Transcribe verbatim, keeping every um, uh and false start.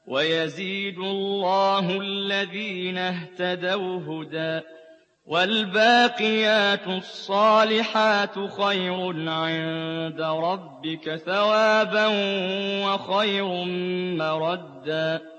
وَيَزِيدُ اللَّهُ الَّذِينَ اهْتَدَوْا هُدًى ۗ وَالْبَاقِيَاتُ الصَّالِحَاتُ خَيْرٌ عِندَ رَبِّكَ ثَوَابًا وَخَيْرٌ مَّرَدًّا